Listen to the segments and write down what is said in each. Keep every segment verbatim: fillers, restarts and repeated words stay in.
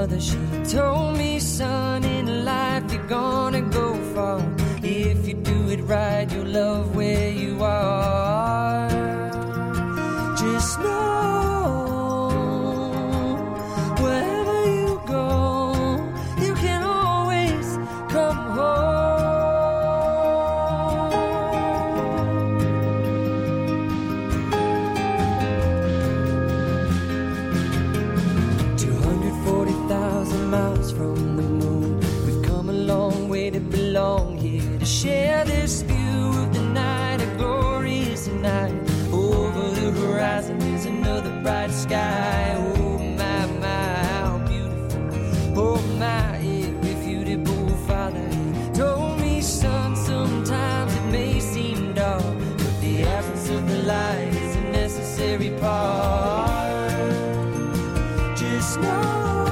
mother, she told me, son, in life you're gonna go far. If you do it right, you'll love where you are. Just know, wherever you go, you can always come home. two hundred forty thousand miles from the moon, we've come a long way to belong here, to share this view of the night, a glorious night. Over the horizon is another bright sky. Oh my, my, how beautiful. Oh my, irrefutable father, he told me, son, sometimes it may seem dark, but the absence of the light is a necessary part. Just know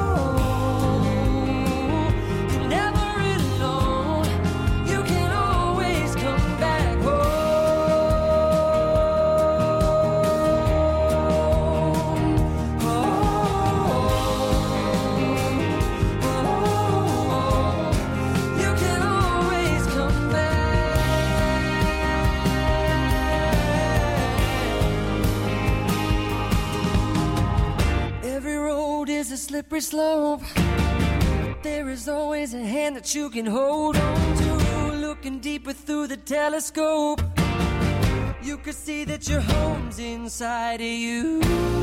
a slippery slope. There is always a hand that you can hold on to. Looking deeper through the telescope, you can see that your home's inside of you.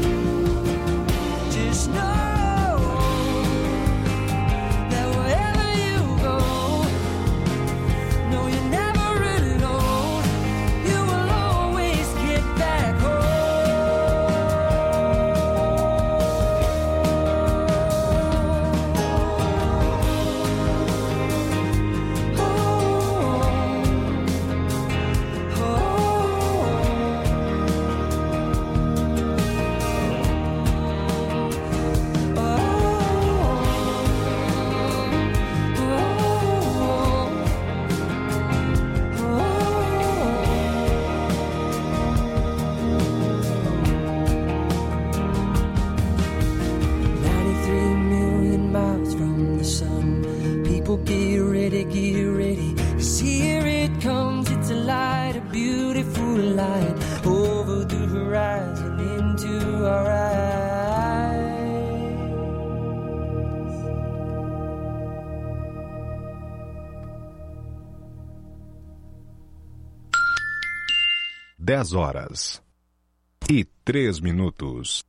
Just know that wherever you go, no, you're never really alone. You will always get back home. Get ready, get ready, 'cause here it comes, it's a light, a beautiful light, over the horizon into our eyes. Dez horas e três minutos.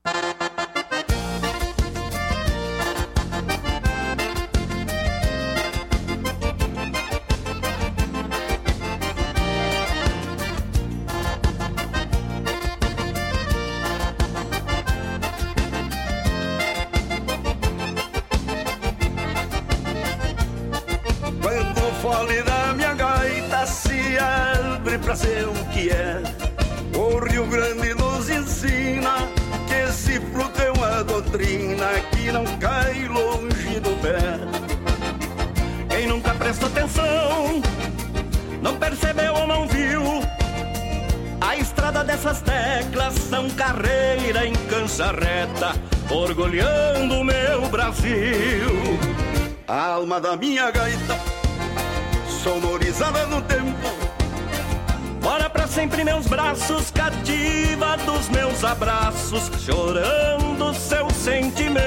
Pra ser o que é, o Rio Grande nos ensina que esse fruto é uma doutrina que não cai longe do pé. Quem nunca prestou atenção, não percebeu ou não viu, a estrada dessas teclas são carreira em cancha reta, orgulhando o meu Brasil. A alma da minha gaita, sonorizada no tempo, mora pra sempre meus braços, cativa dos meus abraços, chorando seus sentimentos.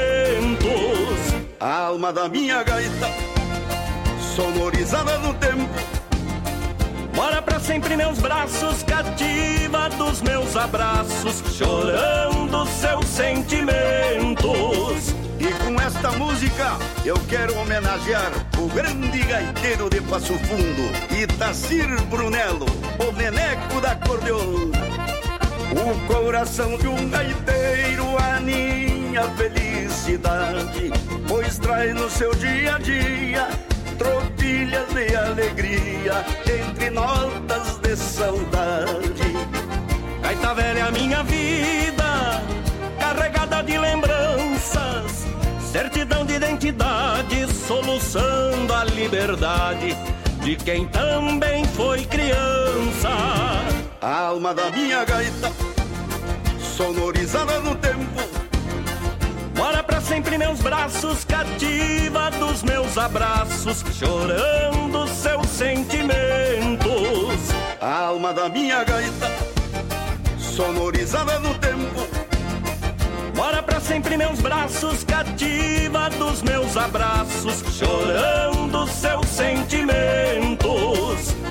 A alma da minha gaita, sonorizada no tempo, mora pra sempre meus braços, cativa dos meus abraços, chorando seus sentimentos. E com esta música eu quero homenagear o grande gaiteiro de Passo Fundo, Itacir Brunello, o neneco da acordeona. O coração de um gaiteiro aninha felicidade, pois traz no seu dia a dia tropilhas de alegria entre notas de saudade. Gaita velha é a minha vida, carregada de lembranças, certidão de identidade, soluçando a liberdade de quem também foi criança. A alma da minha gaita, sonorizada no tempo, mora pra sempre meus braços, cativa dos meus abraços, chorando seus sentimentos. A alma da minha gaita, sonorizada no tempo, mora pra sempre meus braços, cativa dos meus abraços, chorando seus sentimentos.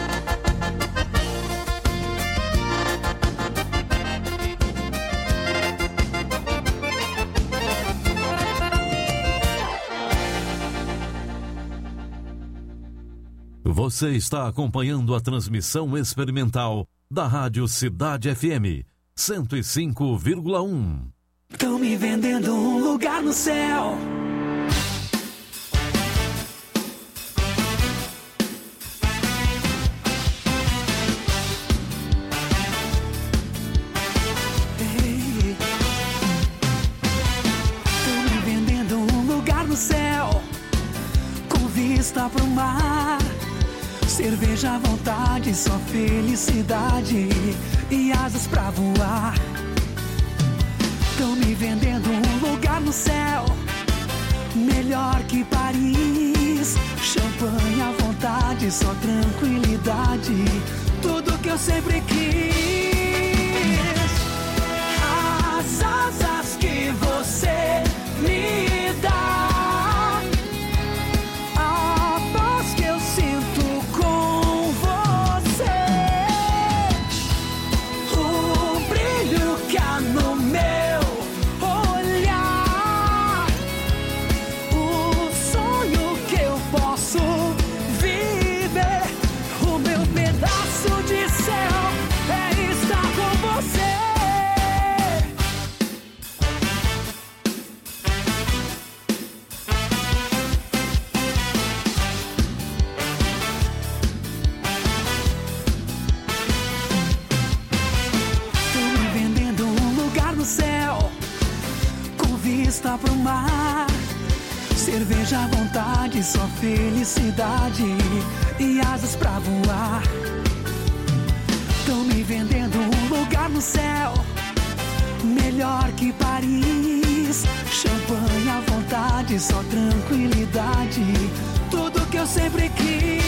Você está acompanhando a transmissão experimental da Rádio Cidade F M cento e cinco vírgula um. Tão me vendendo um lugar no céu. Ei. Tão me vendendo um lugar no céu, com vista pro mar, cerveja à vontade, só felicidade e asas pra voar. Tão me vendendo um lugar no céu, melhor que Paris. Champanhe à vontade, só tranquilidade, tudo que eu sempre quis. As asas que você me dá, a paz que eu sinto com você, o brilho que há no meu olhar, o sonho que eu posso viver, o meu pedaço de céu é estar com você. Céu, com vista pro mar, cerveja à vontade, só felicidade e asas pra voar. Tão me vendendo um lugar no céu, melhor que Paris. Champanhe à vontade, só tranquilidade, tudo que eu sempre quis.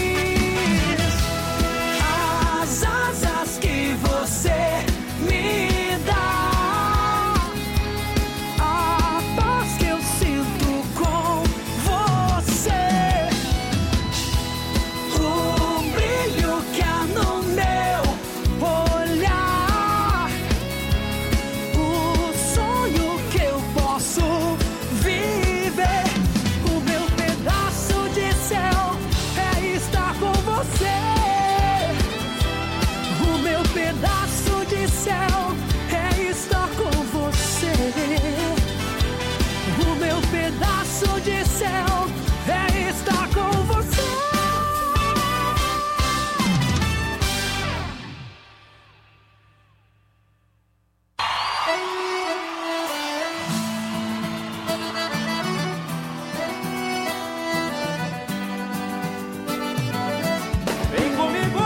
As asas que você me dá, de céu é estar com você. Vem comigo!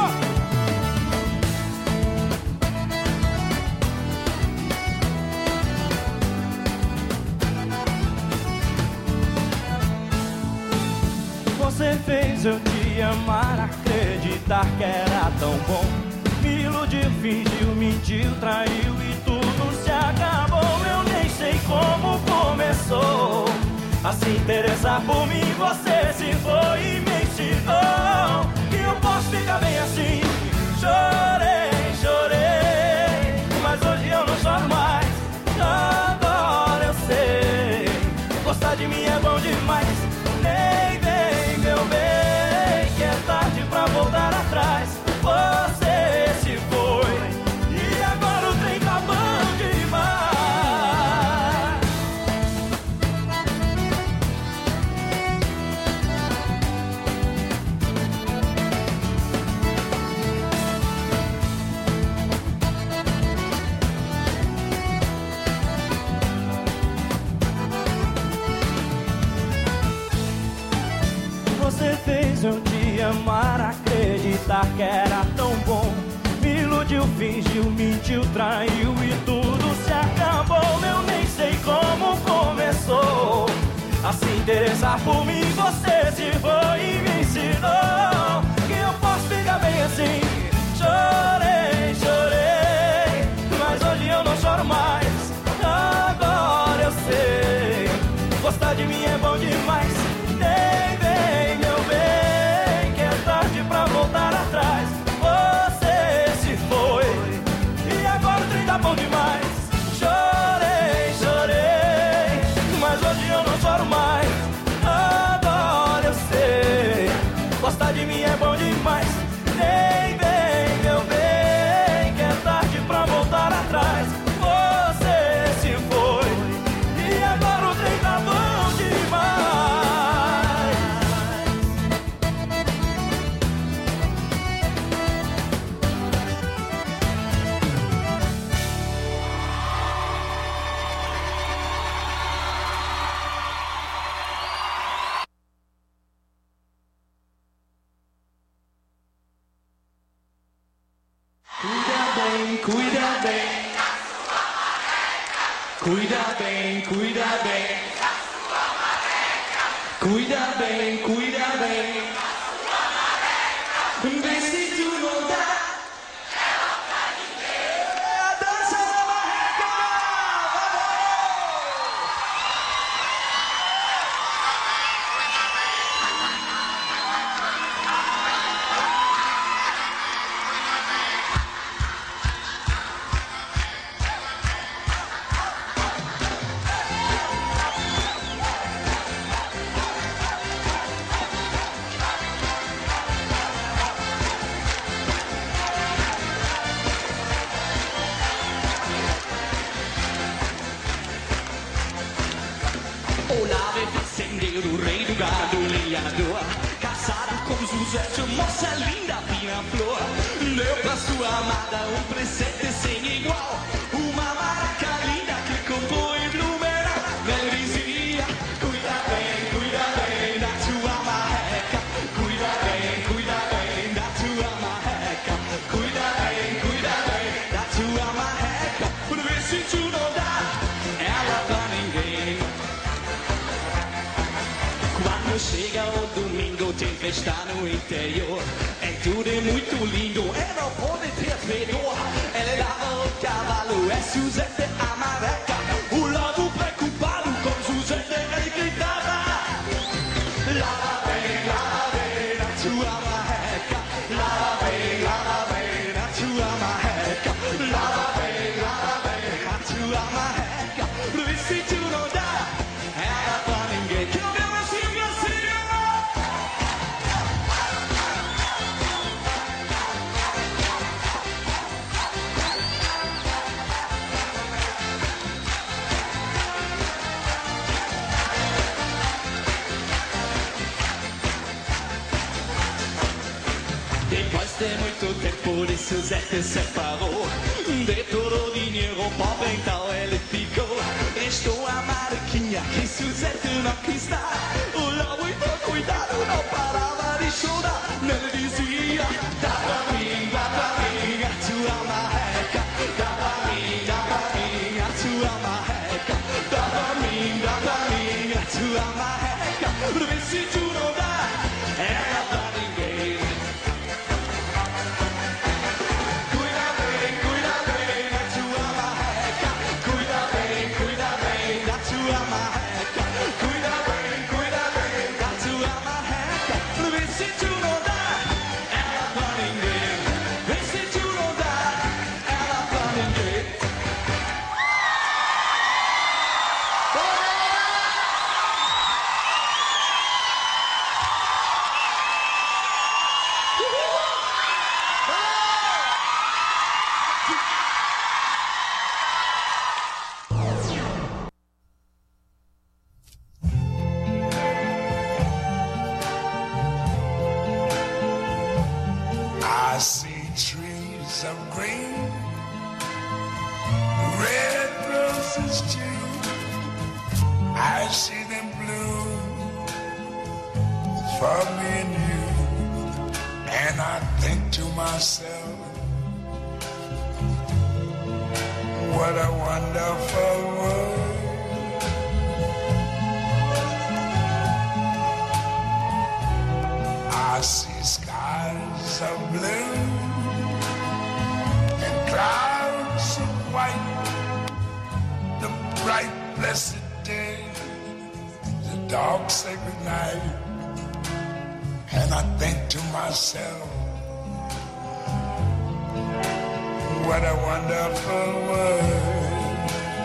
Você fez eu te amar, acreditar que era tão bom. Me iludiu, fingiu, mentiu, traiu e tudo se acabou. Eu nem sei como começou a se interessar por mim. Você se foi e me ensinou que eu posso ficar bem assim. Chorei, chorei, mas hoje eu não choro mais. Agora eu sei, gostar de mim é bom demais. Nem vem, meu bem, que é tarde pra voltar atrás. Você se foi e agora o trem tá bom demais. Você fez eu te amar, acreditar que era tão bom. Me iludiu, fingiu, mentiu, traiu e tudo se acabou. Eu nem sei como começou interessar por mim. Você se foi e me ensinou que eu posso ficar bem assim. Chorei, chorei, mas hoje eu não choro mais. Agora eu sei, gostar de mim é bom demais. Nem vem, meu bem, que é tarde pra voltar atrás. Você se foi e agora o trem tá bom demais. Chorei, chorei, mas hoje eu não choro mais. Agora eu sei, gostar de mim é bom demais. Nem vem, meu bem, que é tarde pra voltar atrás. Você se foi e agora o trem tá bom demais. Cuida bem, cuida bem, cuida bem, cuida bem, cuida bem, vê se tu não dá ela pra ninguém. É a dança da marreca, Olave fazendeiro, rei do gado, lenhador, casado com José, moça linda, fina flor. Deu pra sua amada um presente sem igual, uma maraca linda que comprou em Blumenau. Ele dizia, cuida bem, cuida bem da tua marreca, cuida bem, cuida bem da tua marreca, cuida bem, cuida bem da tua marreca, por ver se tu não dá ela pra ninguém. Quando chega o domingo tem festa no interior, é tudo é muito lindo, é não pode ter fedor. Ele lava o cavalo, é Suzete a marreca, o lado preocupado com Suzete ele gritava. Lava bem, lava bem na tua marreca, lava bem, lava bem na tua marreca, lava bem, lava bem na tua marreca, vê se tu não dá ela pra ninguém. Que não deu assim, assim. Depois de muito tempo de Suzete separou, de todo o dinheiro pobre então ele ficou. Restou a mariquinha que Suzete não quis dar, o lobo então cuidado não parava de chorar. Ele dizia, dá pra mim, dá pra mim a tua marreca, dá pra mim, dá pra mim a tua marreca, dá pra mim, dá pra mim a tua marreca, vê se tu não dá ela pra ninguém. Cuida bem, cuida bem da tua marreca, cuida bem, cuida bem da tua marreca, cuida bem, cuida bem da tua marreca, vê se tu não dá ela pra ninguém, vê se tu não dá ela pra ninguém. I see trees of green, red roses too. I see them bloom for me and you. And I think to myself, what a wonderful world. day, the dogs say goodnight, and I think to myself, what a wonderful world.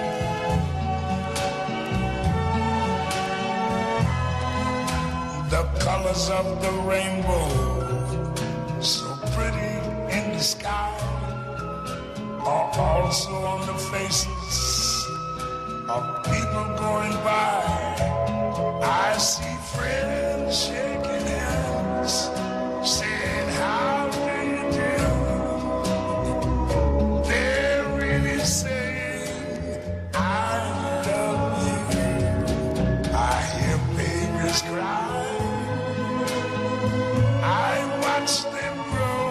The colors of the rainbow, so pretty in the sky, are also on the faces of people going by. I see friends shaking hands, saying how do you do. They're really saying I love you. I hear babies cry, I watch them grow.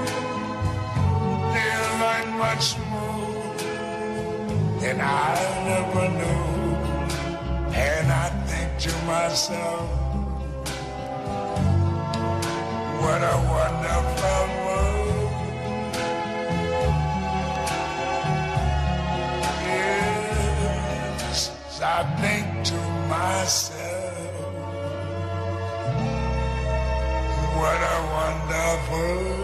They'll learn much more than I never knew. And I think to myself, what a wonderful world. Yes, I think to myself, what a wonderful world.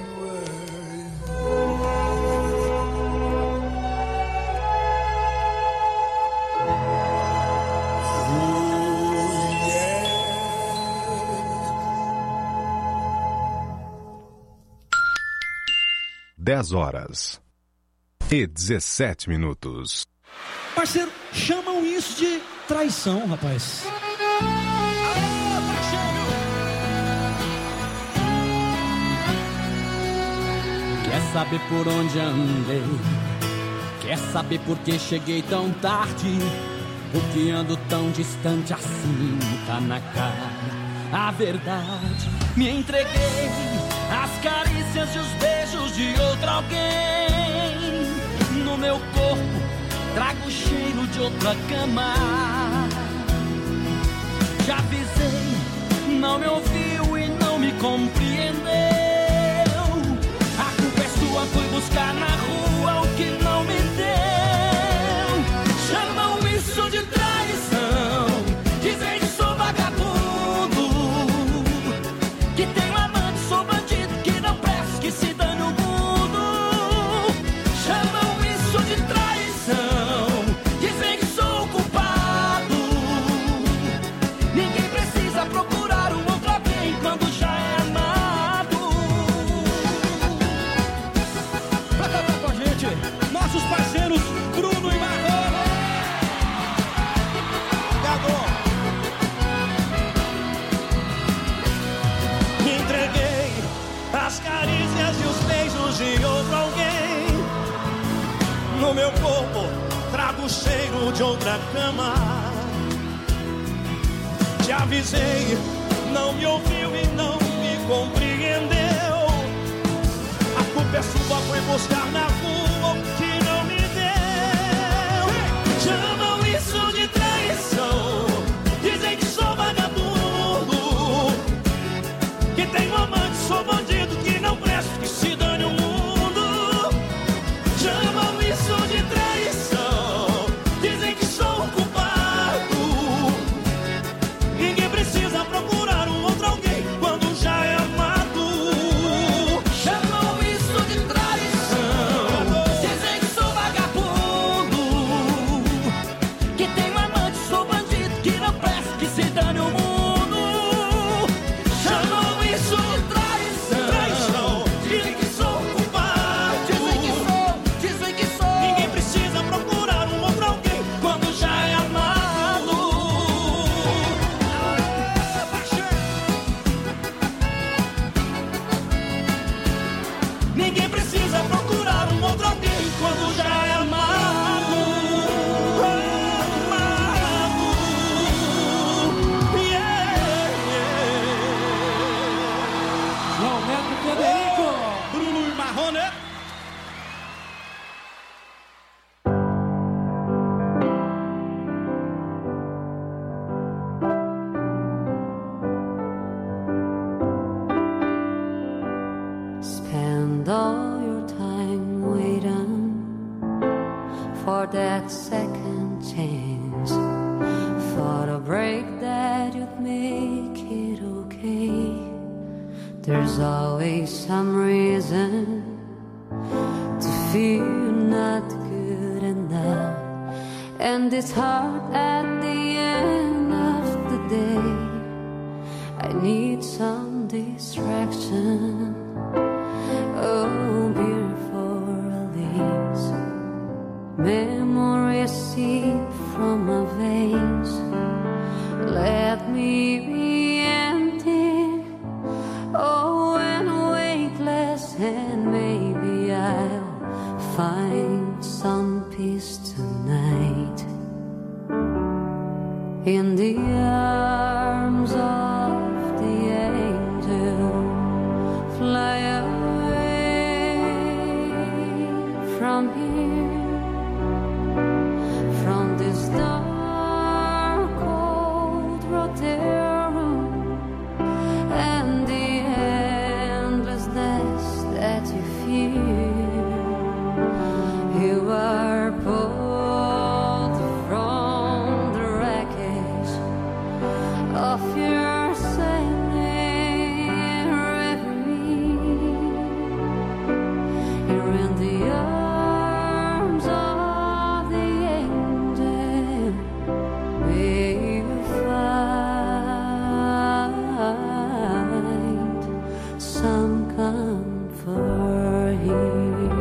dez horas e dezessete minutos. Parceiro, chamam isso de traição, rapaz. Alô, parceiro! Quer saber por onde andei? Quer saber por que cheguei tão tarde? Por que ando tão distante assim? Tá na cara a verdade. Me entreguei às carícias e os beijos de outro alguém. No meu corpo trago o cheiro de outra cama. Já avisei, não me ouviu e não me compreendeu. A culpa é sua, fui buscar na rua o que não me deu. Chamam isso de traição, dizem que sou vagabundo, que tenho amante, sou bandido, que não presto, que se dane o mundo. Chamam isso de traição, dizem que sou culpado. Ninguém precisa procurar um outro alguém quando já é amado. Pra cantar com a gente, nossos parceiros Bruno e Marrone. Me entreguei às carícias e os beijos de outro alguém. No meu corpo trago o cheiro de outra cama. Te avisei, não me ouviu e não me compreendeu. A culpa é sua, foi buscar na rua o que não me deu. Chamam isso de traição, dizem que sou vagabundo, que tenho amante, sou bandido, que não presto, que se dane o mundo. Chamam isso de traição, dizem que sou culpado. Ninguém precisa procurar um outro alguém quando já é amado. Chamam isso de traição, dizem There's always some reason to feel not good enough, and it's hard at the end of the day. I need some distraction. Oh, beautiful release, memories seep from my veins. Let me be empty, oh, and weightless, and maybe I'll find some peace tonight in the arms of the angel. Fly away from here, from this dark cold room and the endlessness that you feel. You are pulled from the wreckage of your sailing reverie. You're in the arms of the angel. May you find some comfort here.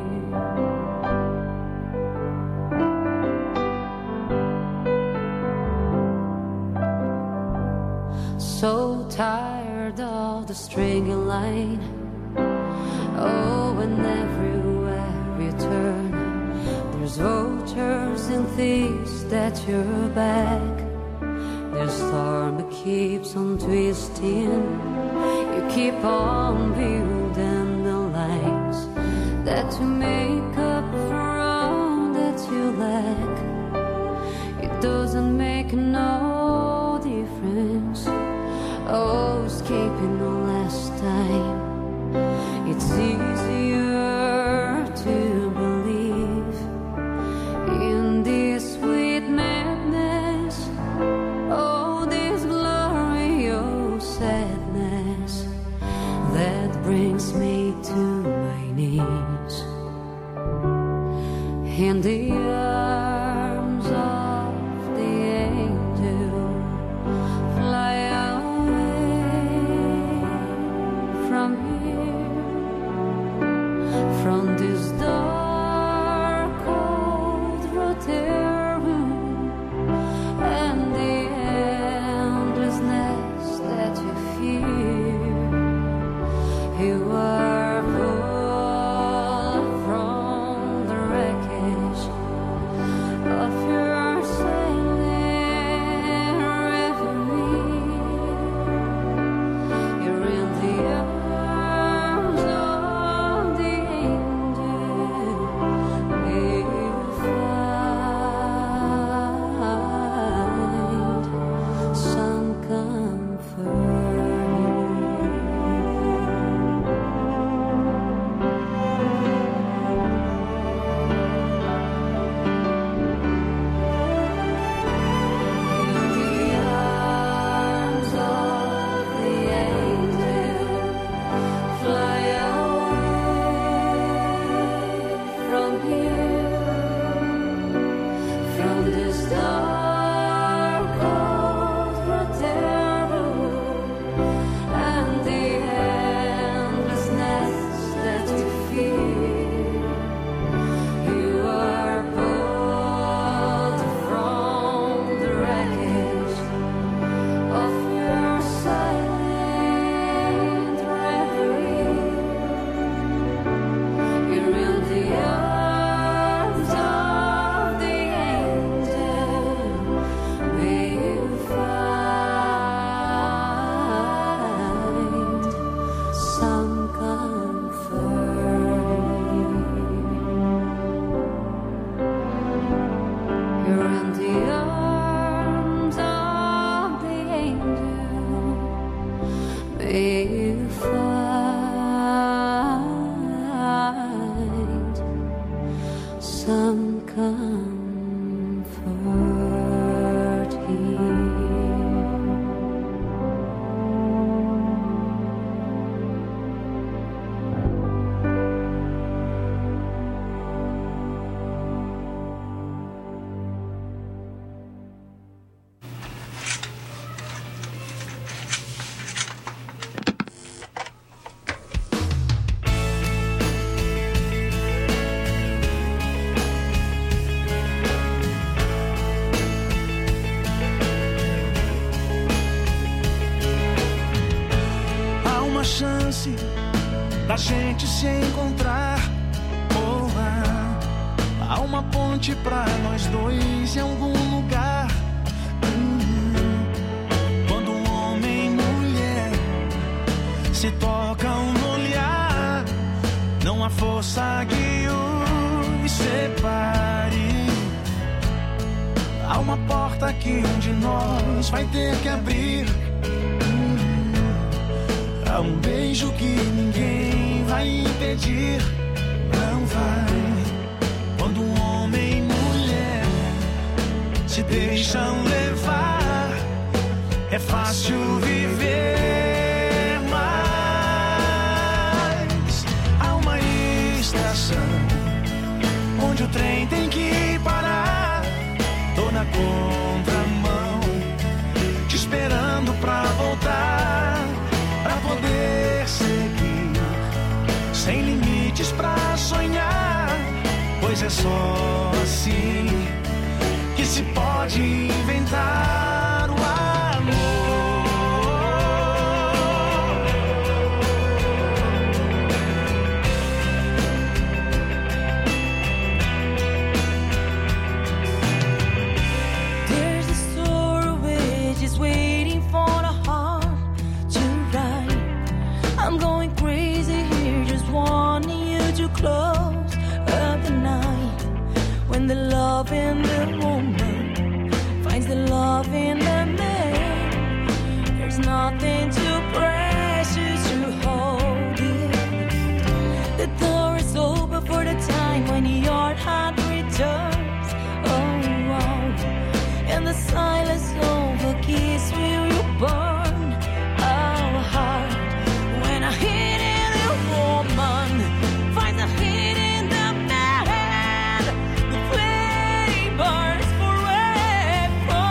So tired of the stringy line. Oh, and everywhere you turn, there's vultures and thieves at your back. The storm that keeps on twisting. You keep on building the lines that you make up for all that you lack. It doesn't make no difference. Oh, escaping the last time. It's easier to believe in this sweet madness. Oh, this glorious sadness that brings me to my knees in the arms of the angel. chance da gente se encontrar. Oh, ah, há uma ponte pra nós dois em algum lugar. Hum, quando um homem e mulher se tocam no olhar, não há força que os separe. Há uma porta que um de nós vai ter que abrir. Hum, há um beijo que ninguém vai impedir. Não vai. Quando um homem e mulher se deixam levar, é fácil viver. Mas há uma estação onde o trem tem que parar. Tô na contramão, te esperando pra voltar, pra poder seguir, sem limites pra sonhar. Pois é só assim que se pode inventar o amor. There's a story which is waiting for a heart to write. I'm going crazy here, just wanting you to close up the night. When the love in the woman finds the love in the man, there's nothing too precious to hold it. The door is open for the time when your heart returns. Oh, wow. And the silence of a kiss will you burn our heart. When a hidden woman finds a hidden the man, the flame burns forever.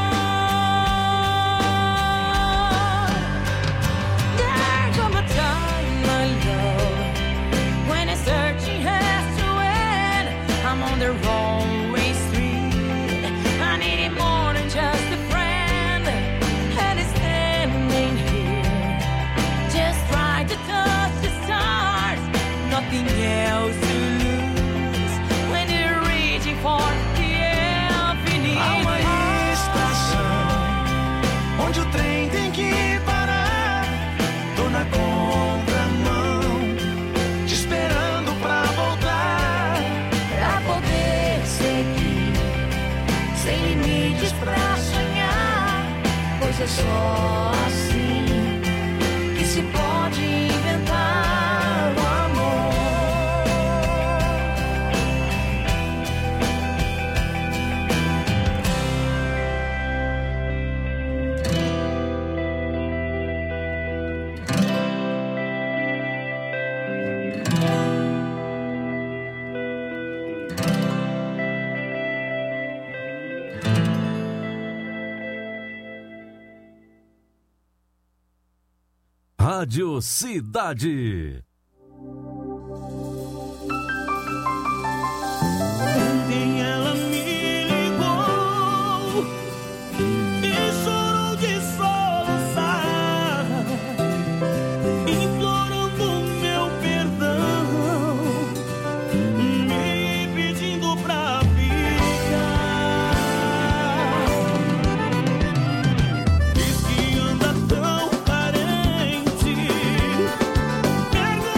There come a time, my love, when a searching has to end. I'm on the wrong way street. I need it more than just a friend, and it's standing here, just try to touch the stars, nothing else to lose when you're reaching for the infinite. Há uma estação onde o trem tem que parar. Tô na contramão, te esperando pra voltar, Pra poder seguir, sem limites pra sonhar. Pois é só assim que se pode inventar o amor. Rádio Cidade. Ontem ela me ligou e chorou de soluçar, implorando meu perdão, me pedindo pra ficar. Diz que anda tão carente, pergunta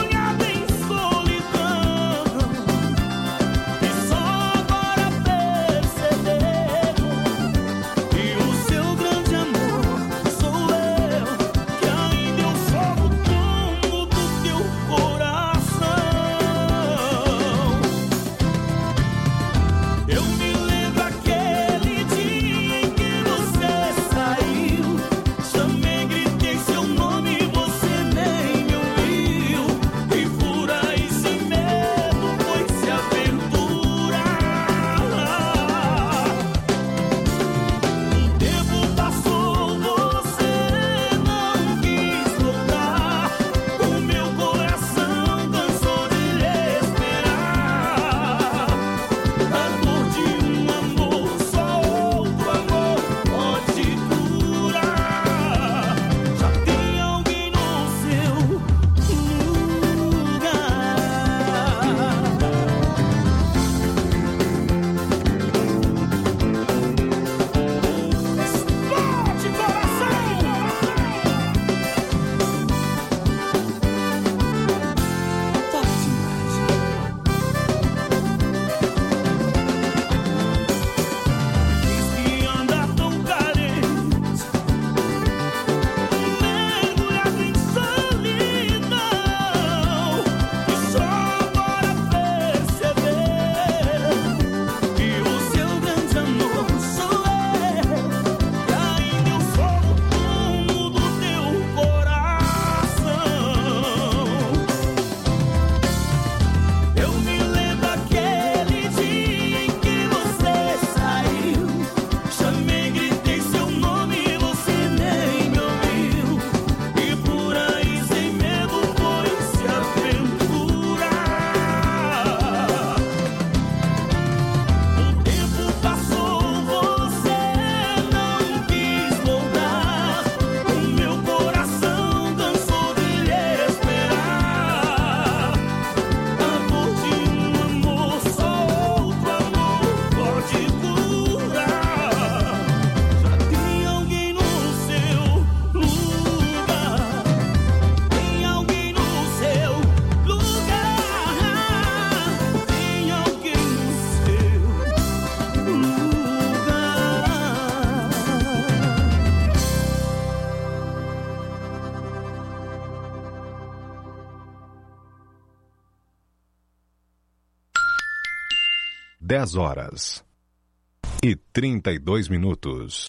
dez horas e trinta e dois minutos.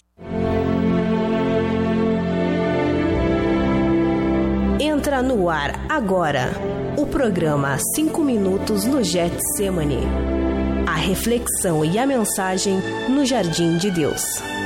Entra no ar agora o programa Cinco Minutos no Getsemane. A reflexão e a mensagem no Jardim de Deus.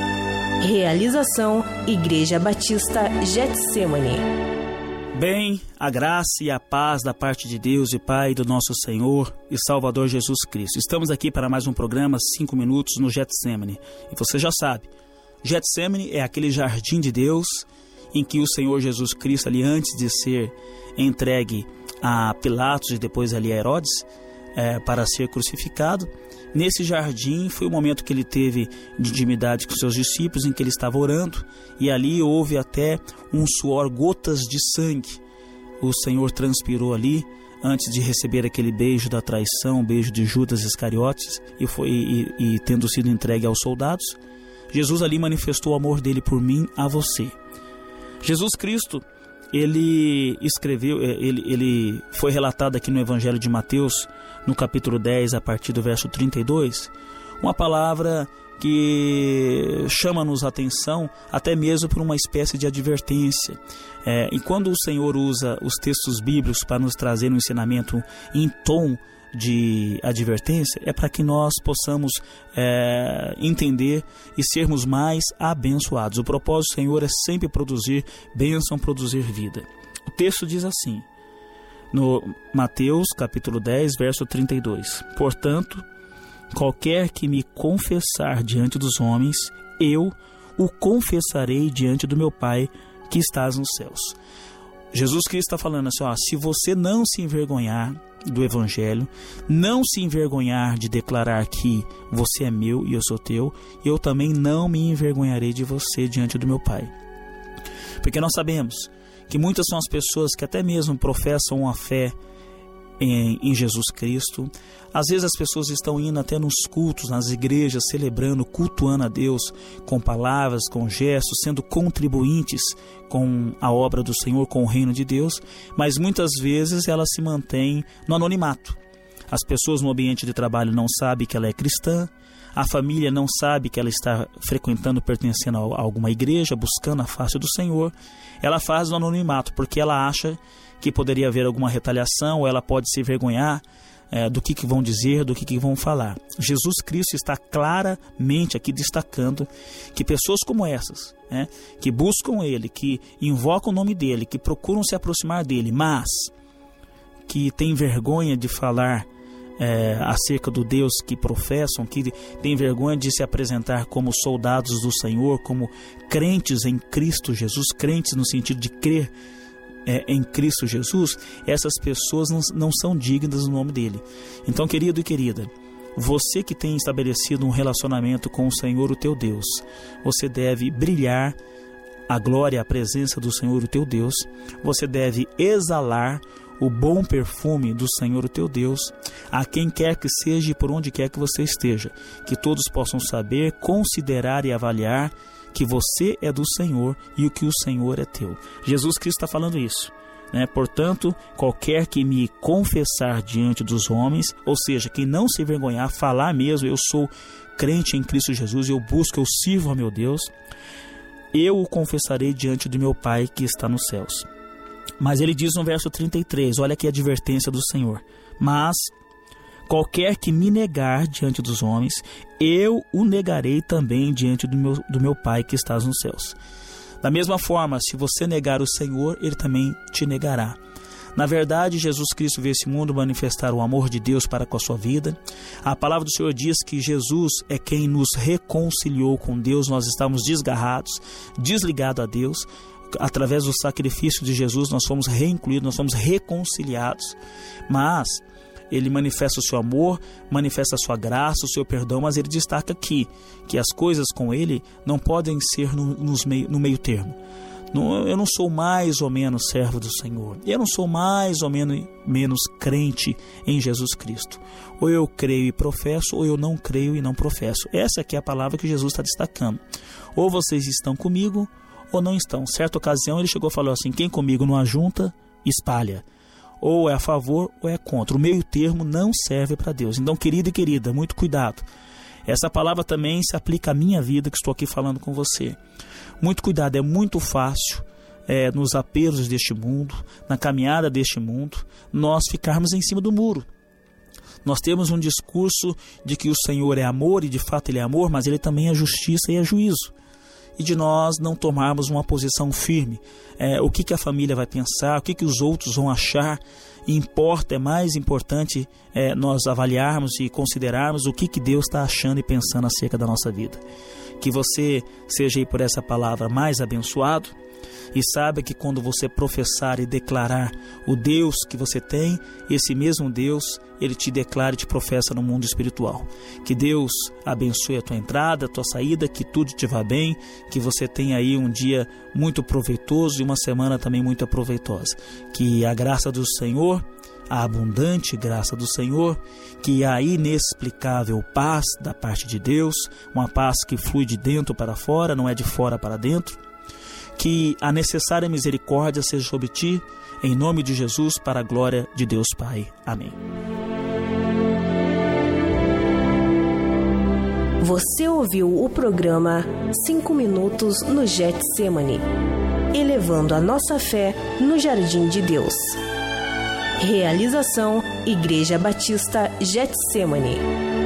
Realização Igreja Batista Getsemane. Bem, a graça e a paz da parte de Deus e Pai do nosso Senhor e Salvador Jesus Cristo. Estamos aqui para mais um programa Cinco Minutos no Getsemane. E você já sabe, Getsemane é aquele jardim de Deus em que o Senhor Jesus Cristo, ali antes de ser entregue a Pilatos e depois ali a Herodes, é, para ser crucificado, nesse jardim foi o momento que ele teve de intimidade com seus discípulos, em que ele estava orando, e ali houve até um suor, gotas de sangue. O Senhor transpirou ali antes de receber aquele beijo da traição, o beijo de Judas Iscariotes, e, foi, e, e tendo sido entregue aos soldados, Jesus ali manifestou o amor dele por mim, a você. Jesus Cristo, ele escreveu, ele, ele foi relatado aqui no Evangelho de Mateus, no capítulo dez, a partir do verso trinta e dois, uma palavra que chama-nos a atenção até mesmo por uma espécie de advertência. É, e quando o Senhor usa os textos bíblicos para nos trazer um ensinamento em tom de advertência, é para que nós possamos é, entender e sermos mais abençoados. O propósito do Senhor é sempre produzir bênção, produzir vida. O texto diz assim, no Mateus capítulo dez, verso trinta e dois: portanto, qualquer que me confessar diante dos homens, eu o confessarei diante do meu Pai que estás nos céus. Jesus Cristo está falando assim, ó, se você não se envergonhar do Evangelho, não se envergonhar de declarar que você é meu e eu sou teu, eu também não me envergonharei de você diante do meu Pai. Porque nós sabemos que muitas são as pessoas que até mesmo professam uma fé Em, em Jesus Cristo. Às vezes as pessoas estão indo até nos cultos, nas igrejas, celebrando, cultuando a Deus com palavras, com gestos, sendo contribuintes com a obra do Senhor, com o reino de Deus, mas muitas vezes ela se mantém no anonimato. As pessoas no ambiente de trabalho não sabem que ela é cristã, a família não sabe que ela está frequentando, pertencendo a alguma igreja, buscando a face do Senhor. Ela faz no anonimato porque ela acha que poderia haver alguma retaliação, ou ela pode se envergonhar é, do que, que vão dizer, do que, que vão falar. Jesus Cristo está claramente aqui destacando que pessoas como essas, né, que buscam Ele, que invocam o nome dEle, que procuram se aproximar dEle, mas que têm vergonha de falar é, acerca do Deus que professam, que têm vergonha de se apresentar como soldados do Senhor, como crentes em Cristo Jesus, crentes no sentido de crer É, em Cristo Jesus, essas pessoas não, não são dignas do nome dele. Então, querido e querida, você que tem estabelecido um relacionamento com o Senhor, o teu Deus, você deve brilhar a glória, a presença do Senhor, o teu Deus. Você deve exalar o bom perfume do Senhor, o teu Deus, a quem quer que seja e por onde quer que você esteja, que todos possam saber, considerar e avaliar que você é do Senhor e o que o Senhor é teu. Jesus Cristo está falando isso, né? Portanto, qualquer que me confessar diante dos homens, ou seja, quem não se envergonhar, falar mesmo, eu sou crente em Cristo Jesus, eu busco, eu sirvo a meu Deus, eu o confessarei diante do meu Pai que está nos céus. Mas ele diz no verso trinta e três, olha aqui a advertência do Senhor: mas qualquer que me negar diante dos homens, eu o negarei também diante do meu, do meu Pai que estás nos céus. Da mesma forma, se você negar o Senhor, Ele também te negará. Na verdade, Jesus Cristo veio a esse mundo manifestar o amor de Deus para com a sua vida. A palavra do Senhor diz que Jesus é quem nos reconciliou com Deus. Nós estávamos desgarrados, desligados a Deus. Através do sacrifício de Jesus, nós fomos reincluídos, nós fomos reconciliados. Mas Ele manifesta o seu amor, manifesta a sua graça, o seu perdão, mas ele destaca aqui que as coisas com ele não podem ser no, nos meio, no meio termo. Não, eu não sou mais ou menos servo do Senhor, eu não sou mais ou menos, menos crente em Jesus Cristo. Ou eu creio e professo, ou eu não creio e não professo. Essa aqui é a palavra que Jesus está destacando. Ou vocês estão comigo, ou não estão. Certa ocasião ele chegou e falou assim: quem comigo não ajunta, espalha. Ou é a favor ou é contra. O meio termo não serve para Deus. Então, querido e querida, muito cuidado. Essa palavra também se aplica à minha vida, que estou aqui falando com você. Muito cuidado, é muito fácil, é, nos apelos deste mundo, na caminhada deste mundo, nós ficarmos em cima do muro. Nós temos um discurso de que o Senhor é amor, e de fato Ele é amor, mas Ele também é justiça e é juízo. E de nós não tomarmos uma posição firme. É, o que, que a família vai pensar, o que, que os outros vão achar. Importa, é mais importante é, nós avaliarmos e considerarmos o que, que Deus está achando e pensando acerca da nossa vida. Que você seja aí por essa palavra mais abençoado. E saiba que quando você professar e declarar o Deus que você tem, esse mesmo Deus, Ele te declara e te professa no mundo espiritual. Que Deus abençoe a tua entrada, a tua saída, que tudo te vá bem, que você tenha aí um dia muito proveitoso e uma semana também muito proveitosa. Que a graça do Senhor, a abundante graça do Senhor, que a inexplicável paz da parte de Deus, uma paz que flui de dentro para fora, não é de fora para dentro, que a necessária misericórdia seja sobre ti, em nome de Jesus, para a glória de Deus Pai. Amém. Você ouviu o programa cinco minutos no Getsemane, elevando a nossa fé no Jardim de Deus. Realização Igreja Batista Getsemane.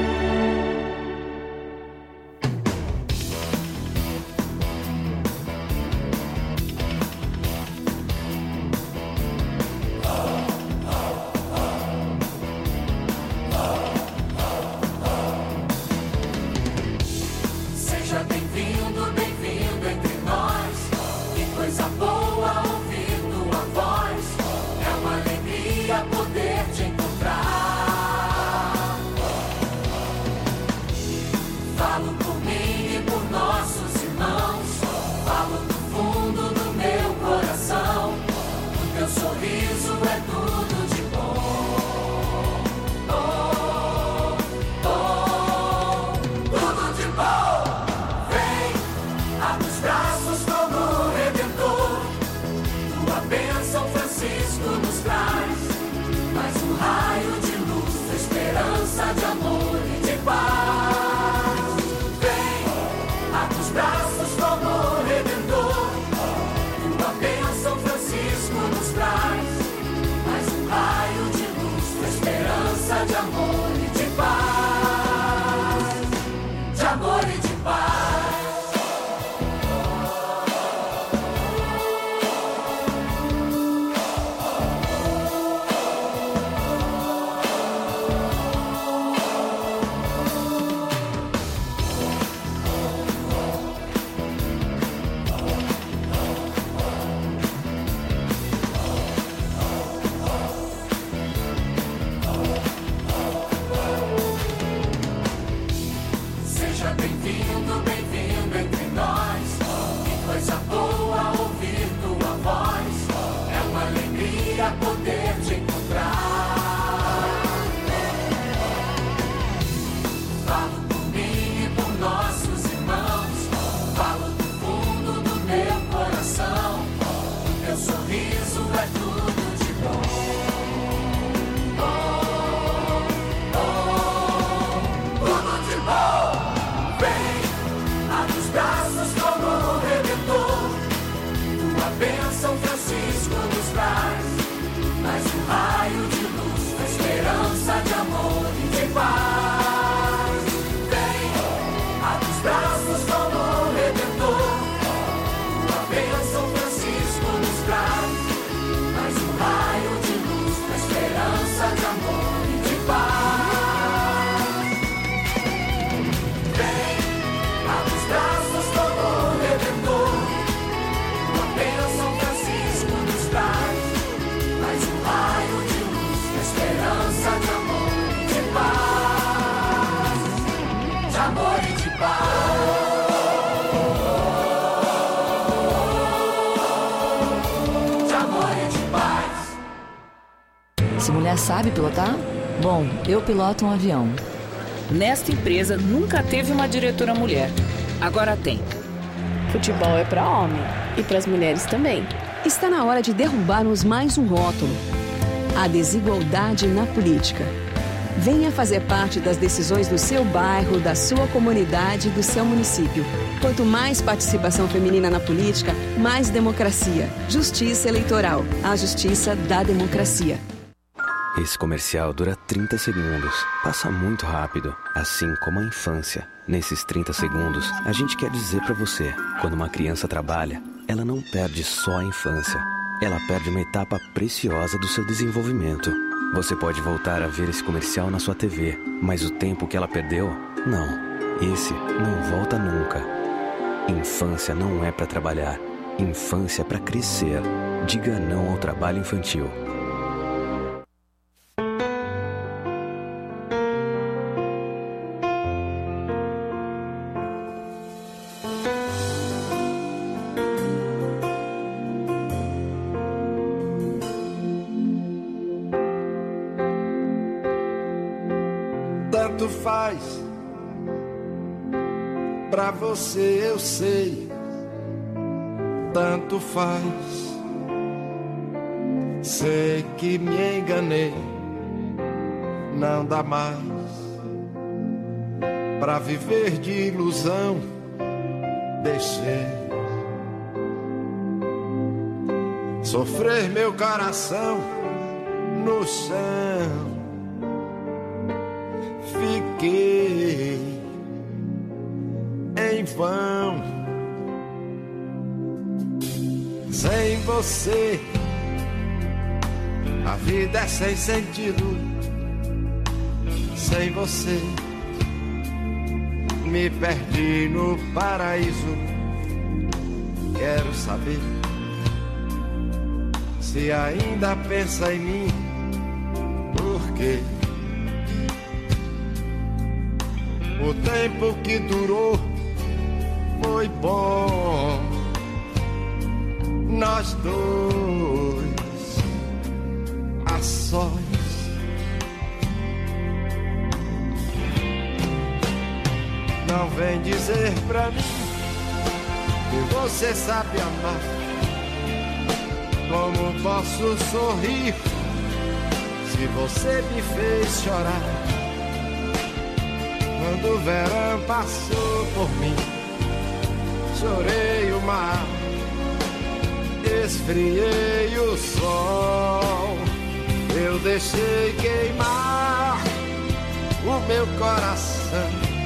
Mulher sabe pilotar? Bom, eu piloto um avião. Nesta empresa nunca teve uma diretora mulher. Agora tem. Futebol é para homem e para as mulheres também. Está na hora de derrubarmos mais um rótulo. a desigualdade na política. Venha fazer parte das decisões do seu bairro, da sua comunidade e do seu município. Quanto mais participação feminina na política, mais democracia. Justiça Eleitoral. A justiça da democracia. Esse comercial dura trinta segundos. Passa muito rápido, assim como a infância. Nesses trinta segundos, a gente quer dizer pra você, quando uma criança trabalha, ela não perde só a infância. Ela perde uma etapa preciosa do seu desenvolvimento. Você pode voltar a ver esse comercial na sua T V, mas o tempo que ela perdeu, não. Esse não volta nunca. Infância não é pra trabalhar. Infância é pra crescer. Diga não ao trabalho infantil. Tanto faz, pra você eu sei, tanto faz. Sei que me enganei, não dá mais pra viver de ilusão. Deixei sofrer meu coração no chão. Fiquei em vão. Sem você a vida é sem sentido. Sem você me perdi no paraíso. Quero saber se ainda pensa em mim. Por quê? O tempo que durou foi bom. Nós dois a sós. Não vem dizer pra mim que você sabe amar. Como posso sorrir se você me fez chorar? Quando o verão passou por mim, chorei o mar, esfriei o sol. Eu deixei queimar o meu coração.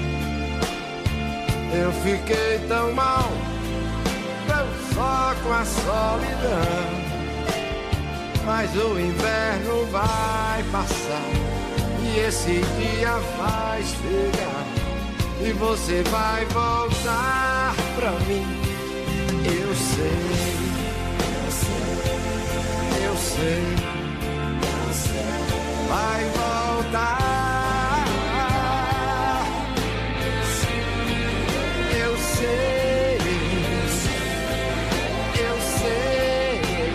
Eu fiquei tão mal, tão só com a solidão. Mas o inverno vai passar e esse dia vai chegar e você vai voltar pra mim. Eu sei, eu sei, eu sei, vai voltar. Eu sei, eu sei.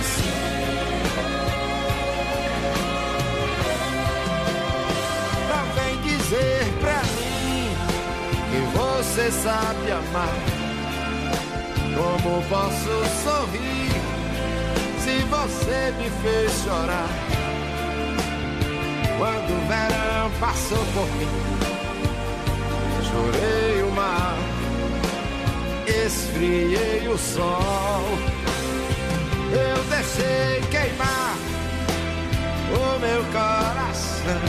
Não vem dizer pra mim que você sabe amar. Como posso sorrir se você me fez chorar? Quando o verão passou por mim, chorei o mar, esfriei o sol. Eu deixei queimar o meu coração.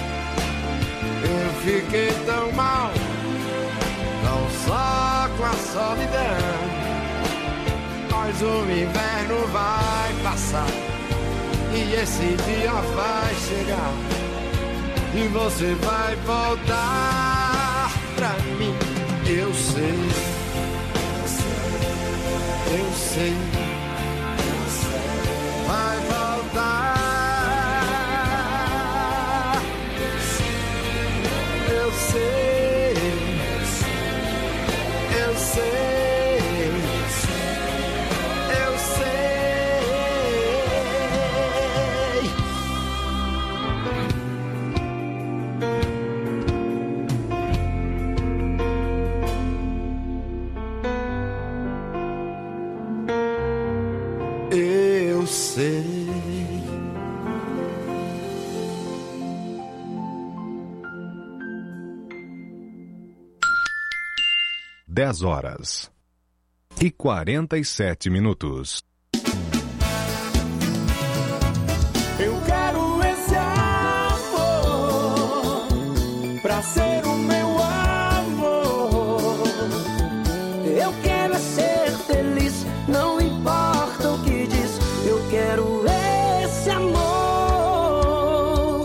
Eu fiquei tão mal, não só com a solidão. Mas o inverno vai passar e esse dia vai chegar e você vai voltar pra mim. Eu sei, eu sei, vai voltar. Eu sei, eu sei. Eu sei. dez horas e quarenta e sete minutos. Eu quero esse amor pra ser o meu amor. Eu quero ser feliz, não importa o que diz. Eu quero esse amor.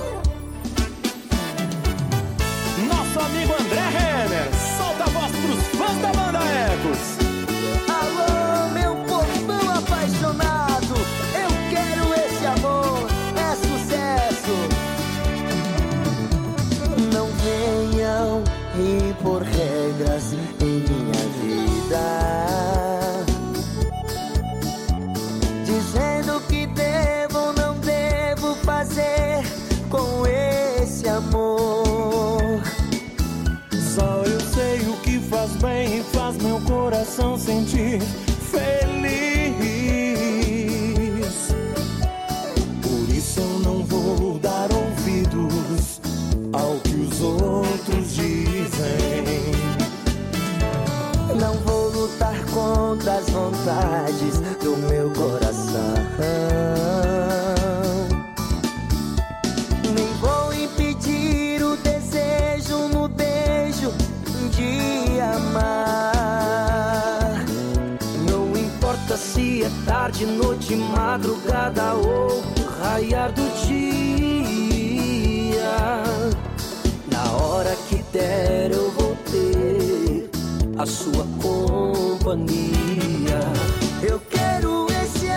Nosso amigo André Renner, solta a voz pros fãs da banda Ecos. Alô, meu povão apaixonado, eu quero esse amor, é sucesso. Não venham impor regras em minha vida, dizendo que devo ou não devo fazer com esse amor. Só eu sei o que faz bem e faz meu coração sentir feliz. Por isso eu não vou dar ouvidos ao que os outros dizem. Não vou lutar contra as vontades do meu coração. Nem vou impedir o desejo no beijo de amar. Não importa se é tarde, noite, madrugada ou raiar do dia. Na hora que der eu vou ter a sua companhia. Eu quero esse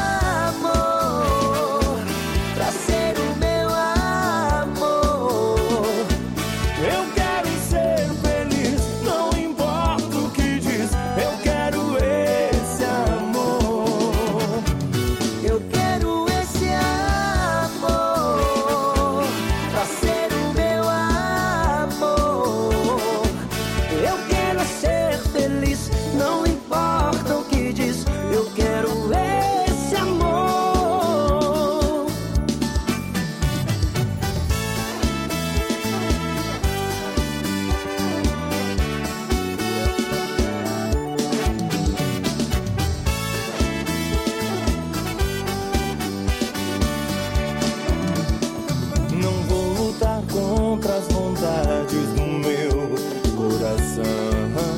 amor pra ser o meu amor. Eu quero ser feliz, não importa o que diz. Eu quero esse amor. Eu quero esse amor pra ser o meu amor. Eu quero ser feliz, não importa o que diz. Eu quero esse amor. Não vou lutar contra as vontades do meu coração.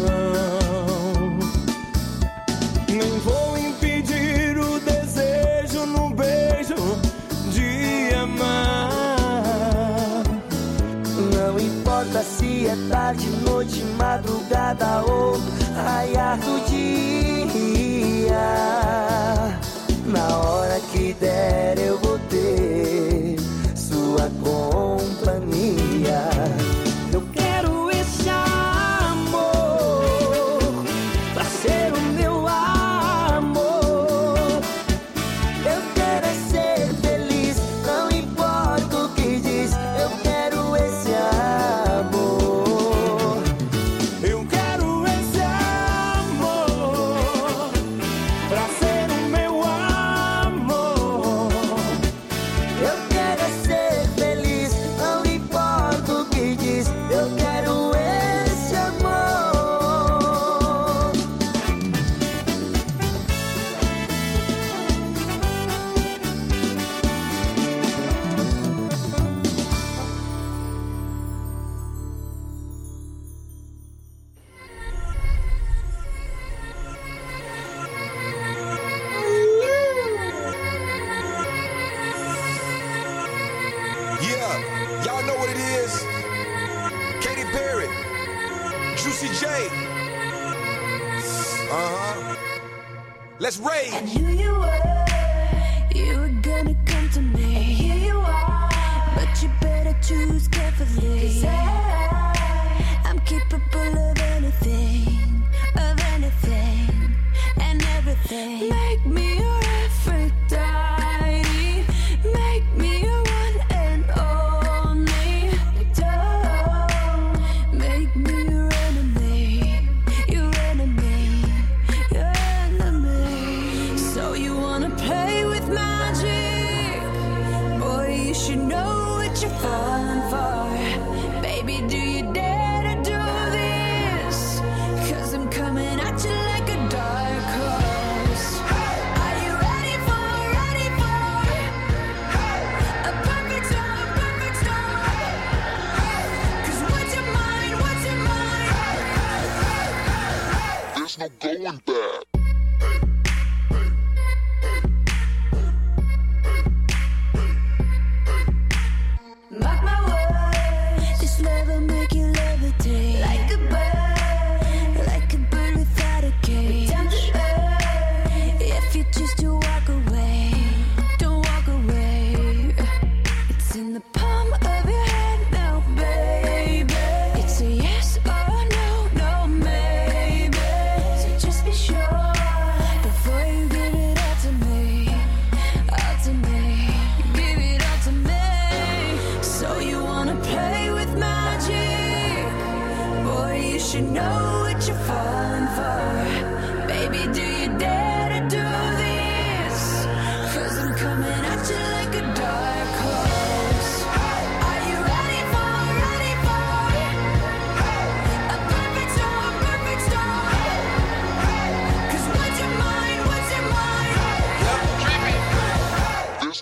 Nem vou impedir o desejo no beijo de amar. Não importa se é tarde, noite, madrugada ou raiar do dia. Na hora que der eu vou ter sua companhia. Eu quero esse amor pra ser o meu amor. Eu quero é ser feliz, não importa o que diz. Eu quero esse amor. Eu quero esse amor pra ser o meu amor. Eu quero é ser feliz, não importa o que diz. Eu quero esse amor. Yeah, y'all know what it is. Katy Perry, Juicy J. Uh-huh. Let's rage. I knew you were, you were gonna come to me. And here you are, but you better choose carefully. 'Cause I, I'm capable of anything, of anything, and everything. Make me your Aphrodite, make me your one and only. Don't make me your enemy, your enemy, your enemy. So you wanna play with magic? Boy, you should know what you're falling for. Baby, do you dare to do this? 'Cause I'm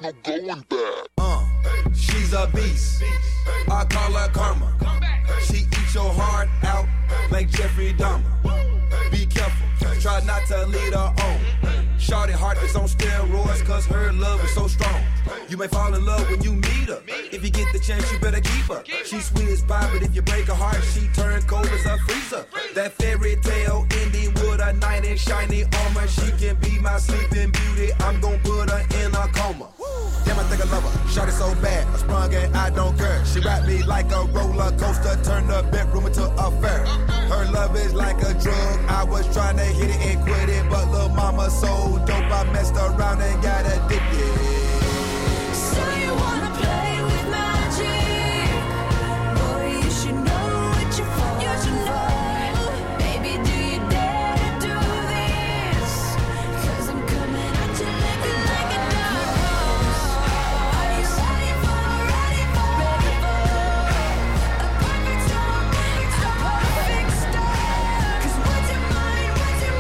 no going back. Uh, she's a beast. I call her karma. She eats your heart out like Jeffrey Dahmer. Be careful, try not to lead her on. Shorty heart is on steroids cause her love is so strong. You may fall in love when you meet her. If you get the chance, you better keep her. She's sweet as pie, but if you break her heart, she turn cold as a freezer. That fairy tale ending with a knight in shiny armor. She can be my sleeping beauty. I'm gon' put her in a coma. Damn, I think I love her. Shot it so bad, I sprung and I don't care. She wrapped me like a roller coaster, turned the bedroom into a fair. Her love is like a drug. I was trying to hit it and quit it, but lil' mama so dope, I messed around and got addicted. So you wanna play with magic? Boy, you should know what you're for. You should know. Baby, do you dare to do this? Cause I'm coming at you like a, like a dog. Are you ready for, ready for, ready for a perfect storm, a perfect storm? Cause what's your mind, what's your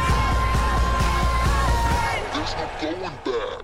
mind? There's no going back.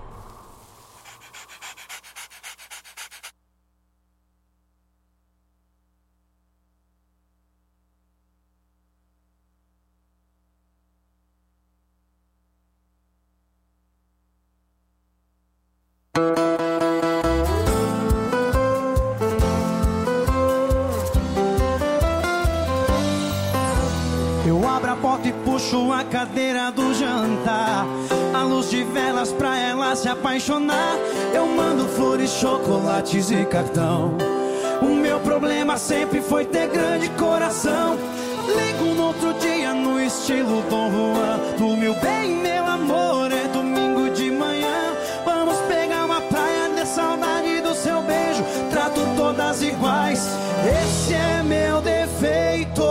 Eu abro a porta e puxo a cadeira do jantar. A luz de velas pra ela se apaixonar. Eu mando flores, chocolates e cartão. O meu problema sempre foi ter grande coração. Ligo no outro dia no estilo Dom Juan. Do meu bem, meu amor, é domingo de manhã. Vamos pegar uma praia, de saudade do seu beijo. Trato todas iguais, esse é meu defeito.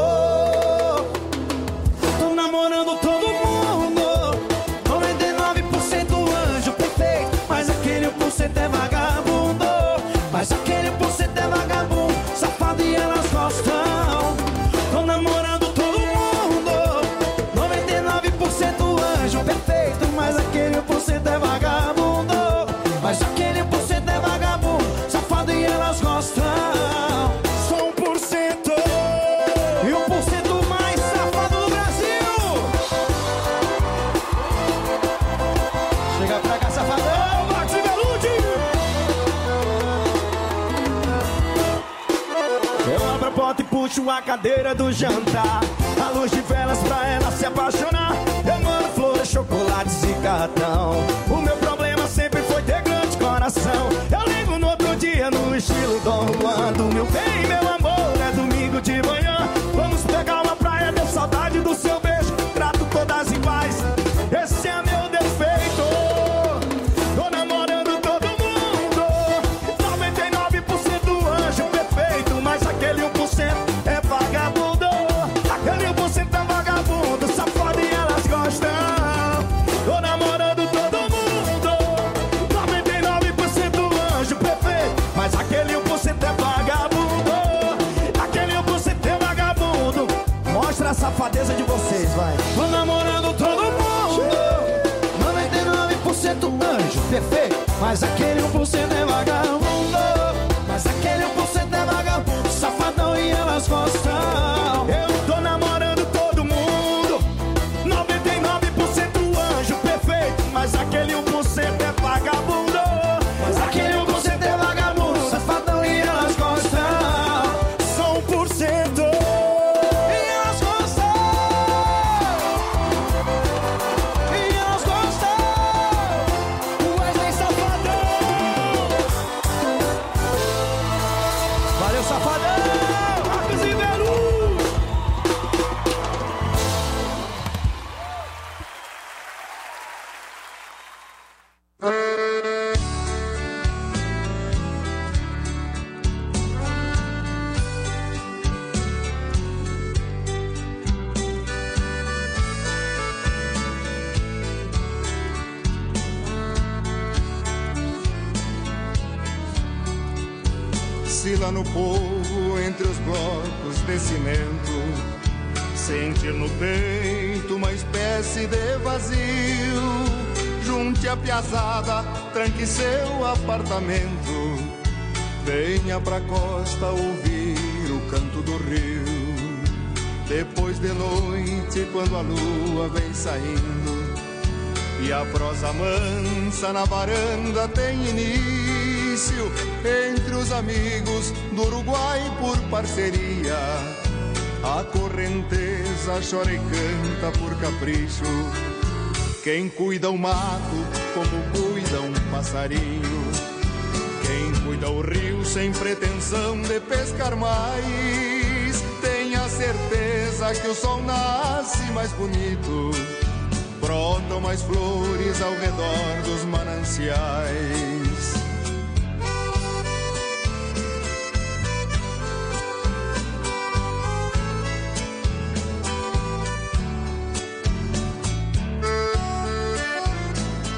Tô namorando todo mundo, noventa e nove por cento anjo perfeito. Mas aquele um por cento é vagabundo. Mas aquele um por cento é vagabundo, safado e elas gostam. Tô namorando todo mundo, noventa e nove por cento anjo perfeito. Mas aquele um por cento é vagabundo. Mas aquele um por cento é vagabundo, safado e elas gostam. Sou um por cento e um por cento mais safado do Brasil. Chega pra cá, safadão, Max e Velude. Eu abro a porta e puxo a cadeira do jantar. A luz de velas pra ela se apaixonar. Eu mando flores, chocolates e cartão. O meu problema sempre foi ter grande coração. Eu ligo no outro dia no estilo Dom Juan. Do meu bem, meu amor, é domingo de manhã. Vamos pegar uma praia, de saudade do seu beijo. Trato todas iguais, esse é meu defeito. Tô namorando todo mundo, noventa e nove por cento anjo perfeito. Mas aquele um por cento é vagabundo. Aquele um por cento é vagabundo, safado e elas gostam. Tô namorando todo mundo, noventa e nove por cento anjo perfeito. Mas aquele um por cento é vagabundo. Aquele um por cento é vagabundo. Mostra a safadeza de vocês, vai. Tô namorando todo mundo, noventa e nove por cento anjo perfeito. Mas aquele um por cento é vagabundo. Mas aquele um por cento é vagabundo, safadão e elas gostam. Eu tô namorando todo mundo, noventa e nove por cento anjo perfeito. Mas aquele um por cento é vagabundo. Mas aquele um por cento é vagabundo, safadão e elas gostam. Só um por cento e elas gostam. E elas gostam. Wesley Safadão. Valeu, Safadão. Marcos e Velude. Se lá no povo, entre os blocos de cimento, sentir no peito uma espécie de vazio, junto Junte a piazada, tranque seu apartamento, venha pra costa ouvir o canto do rio. Depois de noite, quando a lua vem saindo e a prosa mansa na varanda tem início, entre os amigos do Uruguai por parceria, a correnteza chora e canta por capricho. Quem cuida o mato como cuida um passarinho, quem cuida o rio sem pretensão de pescar mais, tenha certeza que o sol nasce mais bonito, brotam mais flores ao redor dos mananciais.